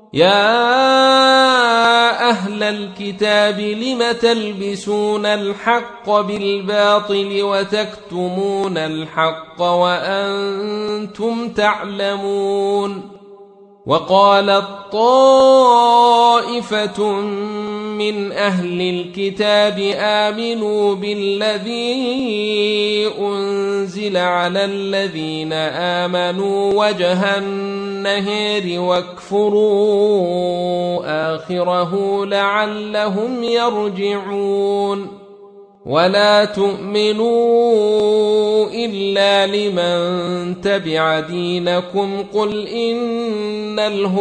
يا أهل الكتاب لم تلبسون الحق بالباطل وتكتمون الحق وأنتم تعلمون وقالت طائفة من أهل الكتاب آمنوا بالذي أنزل على الذين آمنوا وجه النهار واكفروا آخره لعلهم يرجعون ولا تؤمنوا إلا لمن تبع دينكم قل إن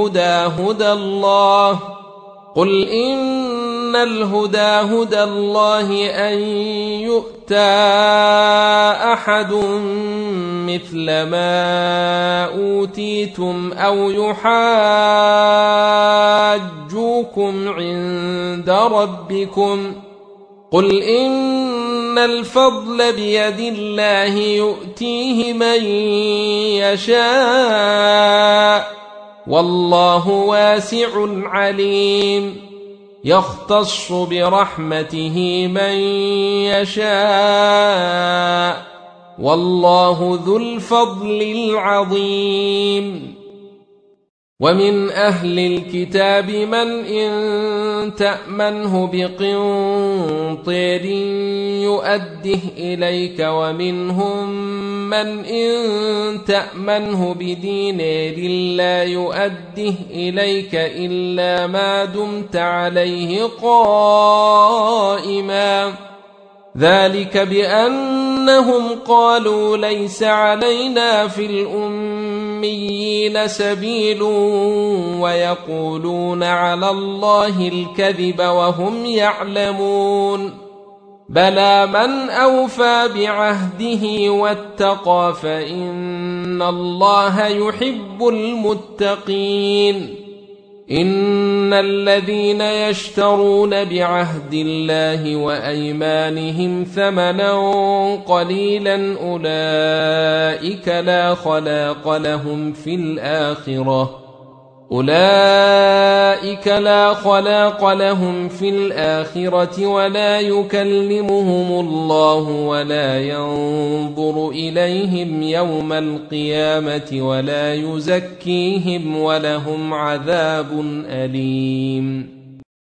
الهدى هدى الله أن يؤتى أحد مثل ما أوتيتم أو يحاجوكم عند ربكم قل إن الفضل بيد الله يؤتيه من يشاء والله واسع عليم يختص برحمته من يشاء والله ذو الفضل العظيم ومن أهل الكتاب من إن تأمنه بقنطير يؤده إليك ومنهم من إن تأمنه بدينار لا يؤده إليك إلا ما دمت عليه قائما ذلك بأنهم قالوا ليس علينا في الأميين سبيل ويقولون على الله الكذب وهم يعلمون بلى من أوفى بعهده واتقى فإن الله يحب المتقين إن الذين يشترون بعهد الله وأيمانهم ثمنا قليلا أولئك لا خلاق لهم في الآخرة ولا يكلمهم الله ولا ينظر إليهم يوم القيامة ولا يزكيهم ولهم عذاب أليم